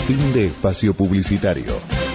Fin de espacio publicitario.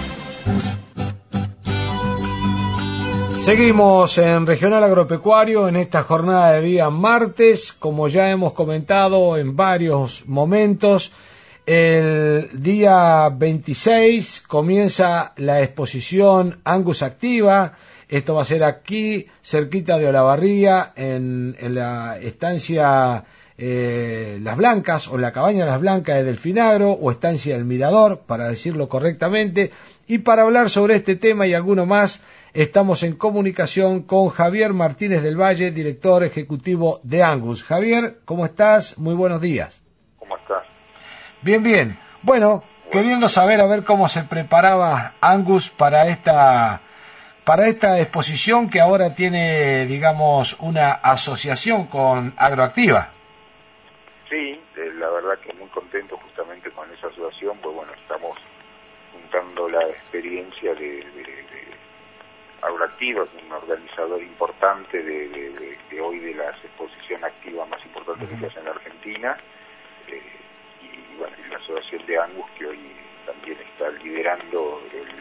Seguimos en Regional Agropecuario en esta jornada de día martes. Como ya hemos comentado en varios momentos, el día 26 comienza la exposición Angus Activa. Esto va a ser aquí, cerquita de Olavarría, en la estancia Las Blancas, o la cabaña Las Blancas de Delfinagro, o estancia El Mirador, para decirlo correctamente. Y para hablar sobre este tema y alguno más, estamos en comunicación con Javier Martínez del Valle, director ejecutivo de Angus. Javier, ¿cómo estás? Muy buenos días. ¿Cómo estás? Bien, bien. Bueno, queriendo saber a ver cómo se preparaba Angus para esta exposición que ahora tiene, digamos, una asociación con Agroactiva. Sí, la verdad que muy contento justamente con esa asociación, pues bueno, estamos juntando la experiencia de Agroactiva, un organizador importante de hoy de la exposición activa más importante que se hace en la Argentina, y bueno, la asociación de Angus, que hoy también está liderando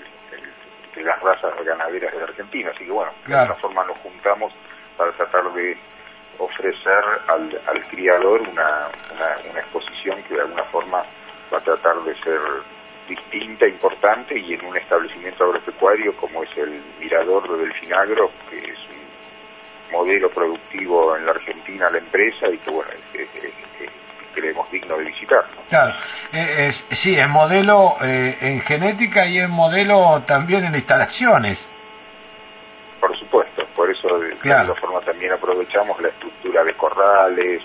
de las razas ganaderas de la Argentina, así que bueno, de alguna forma nos juntamos para tratar de ofrecer al criador una exposición que de alguna forma va a tratar de ser distinta, importante, y en un establecimiento agropecuario como es el Mirador de Delfinagro, que es un modelo productivo en la Argentina, la empresa, y que bueno, creemos digno de visitar, ¿no? Claro, sí, es modelo en genética y es modelo también en instalaciones. Por supuesto, por eso de alguna forma también aprovechamos la estructura de corrales,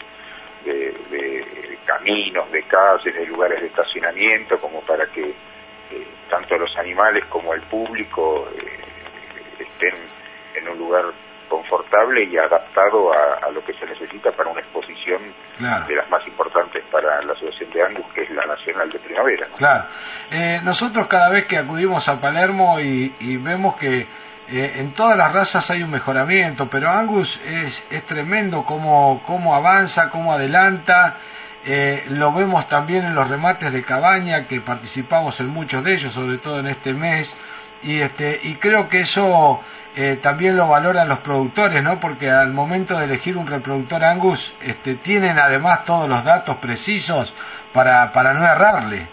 de caminos, de calles, de lugares de estacionamiento, como para que tanto los animales como el público estén en un lugar confortable y adaptado a lo que se necesita para una exposición de las más importantes para la Asociación de Angus, que es la Nacional de Primavera, ¿no? Claro. Nosotros cada vez que acudimos a Palermo y vemos que en todas las razas hay un mejoramiento, pero Angus es tremendo cómo avanza, cómo adelanta. Lo vemos también en los remates de cabaña, que participamos en muchos de ellos, sobre todo en este mes, y creo que eso también lo valoran los productores, ¿no? Porque al momento de elegir un reproductor Angus tienen además todos los datos precisos para no errarle.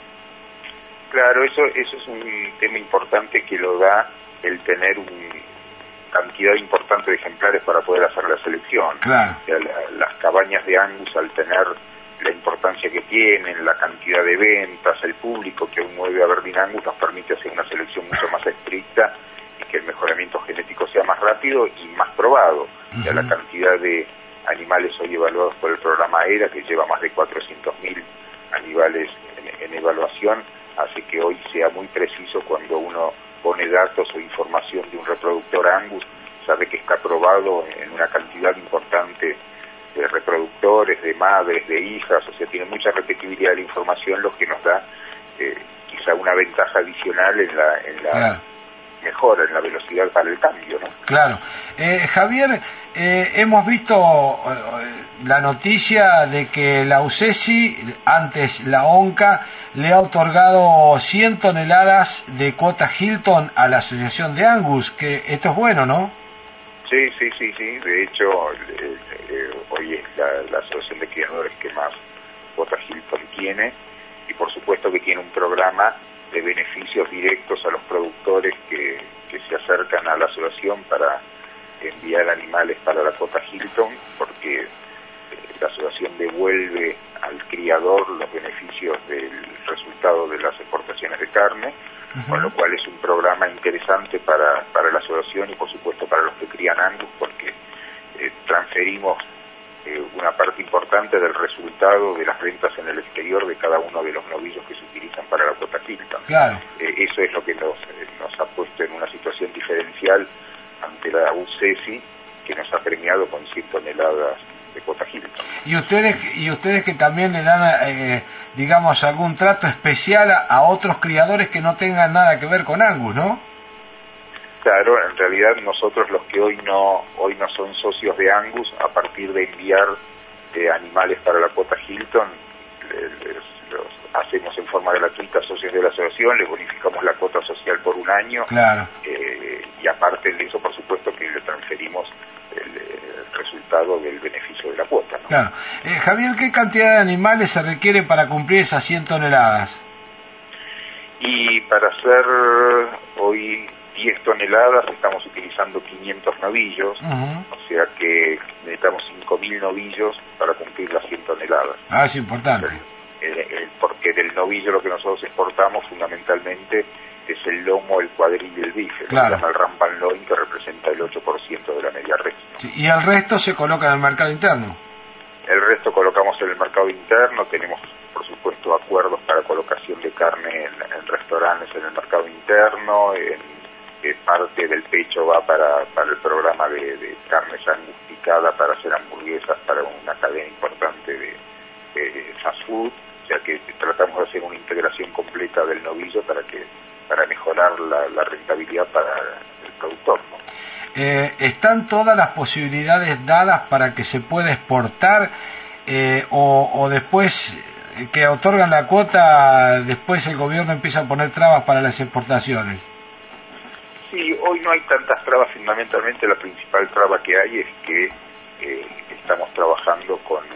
Claro, eso es un tema importante que lo da el tener una cantidad importante de ejemplares para poder hacer la selección. Claro. O sea, las cabañas de Angus, al tener la importancia que tienen, la cantidad de ventas, el público que mueve a Berlín Angus, nos permite hacer una selección mucho más estricta y que el mejoramiento genético sea más rápido y más probado. O sea, la cantidad de animales hoy evaluados por el programa ERA, que lleva más de 400.000 animales en evaluación, hace que hoy sea muy preciso cuando uno pone datos o información de un reproductor Angus, sabe que está probado en una cantidad importante de reproductores, de madres, de hijas, o sea, tiene mucha repetibilidad de la información, lo que nos da quizá una ventaja adicional en la mejora, en la velocidad para el cambio, ¿no? Claro. Javier, hemos visto la noticia de que la UCESI, antes la ONCA, le ha otorgado 100 toneladas de cuota Hilton a la Asociación de Angus, que esto es bueno, ¿no? Sí. De hecho, hoy es la asociación de criadores que más cuota Hilton tiene, y por supuesto que tiene un programa de beneficios directos a los productores que se acercan a la asociación para enviar animales para la cuota Hilton, porque la asociación devuelve al criador los beneficios del resultado de las exportaciones de carne, con lo cual es un programa interesante para la asociación y por supuesto para los que crían Angus, porque transferimos una parte importante del resultado de las ventas en el exterior de cada uno de los novillos que se utilizan para la cuota Hilton. Claro. Eso es lo que nos ha puesto en una situación diferencial ante la UCESI, que nos ha premiado con 100 toneladas de cuota Hilton. Y ustedes que también le dan, digamos, algún trato especial a otros criadores que no tengan nada que ver con Angus, ¿no? Claro, en realidad nosotros los que hoy no son socios de Angus, a partir de enviar animales para la cuota Hilton, hacemos en forma gratuita a socios de la asociación, les bonificamos la cuota social por un año, claro. Y aparte de eso, por supuesto, que le transferimos el resultado del beneficio de la cuota, ¿no? Claro. Javier, ¿qué cantidad de animales se requiere para cumplir esas 100 toneladas? Y para hacer hoy 10 toneladas estamos utilizando 500 novillos, o sea que necesitamos 5.000 novillos para cumplir las 100 toneladas. Ah, es importante. Porque del novillo lo que nosotros exportamos fundamentalmente es el lomo, el cuadril y el bife, claro. Se llama el rump and loin, que representa el 8% de la media res, ¿no? Sí, y el resto se coloca en el mercado interno. El resto colocamos en el mercado interno, tenemos por supuesto acuerdos para colocación de carne en restaurantes en el mercado interno, parte del pecho va para el programa de carne sanguificada para hacer hamburguesas para una cadena importante de fast food, o sea que tratamos de hacer una integración completa del novillo para mejorar la rentabilidad para el productor, ¿no? ¿Están todas las posibilidades dadas para que se pueda exportar o después que otorgan la cuota, después el gobierno empieza a poner trabas para las exportaciones? Sí, hoy no hay tantas trabas, fundamentalmente la principal traba que hay es que estamos trabajando con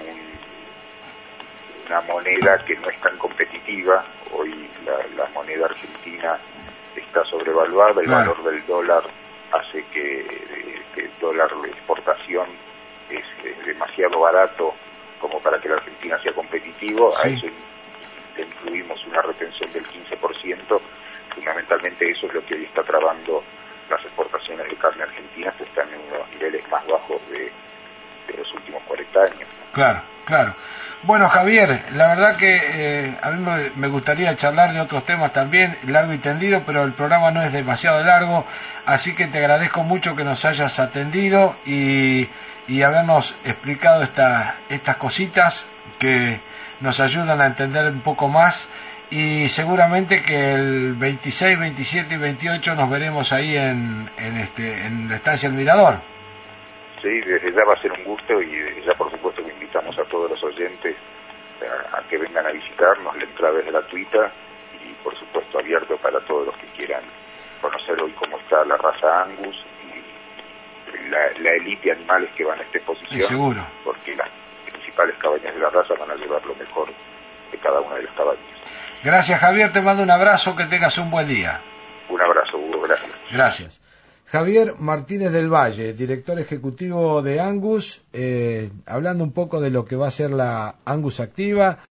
una moneda que no es tan competitiva. Hoy la moneda argentina está sobrevaluada, el claro. valor del dólar hace que el dólar de exportación es demasiado barato como para que la Argentina sea competitivo. Sí. A eso le incluimos una retención del 15%, fundamentalmente eso es lo que hoy está trabando las exportaciones de carne argentina, que están en unos niveles más bajos de los últimos 40 años. Claro, claro. Bueno, Javier, la verdad que a mí me gustaría charlar de otros temas también, largo y tendido, pero el programa no es demasiado largo, así que te agradezco mucho que nos hayas atendido y habernos explicado estas cositas que nos ayudan a entender un poco más, y seguramente que el 26, 27 y 28 nos veremos ahí en la estancia El Mirador. Sí, desde ya va a ser un gusto, y desde ya por supuesto que invitamos a todos los oyentes a que vengan a visitarnos. La entrada es gratuita y por supuesto abierto para todos los que quieran conocer hoy cómo está la raza Angus y la élite de animales que van a esta exposición. Sí, seguro. Porque las principales cabañas de la raza van a llevar lo mejor de cada una de las cabañas. Gracias, Javier, te mando un abrazo, que tengas un buen día. Un abrazo, Hugo, gracias. Gracias. Javier Martínez del Valle, director ejecutivo de Angus, hablando un poco de lo que va a ser la Angus Activa.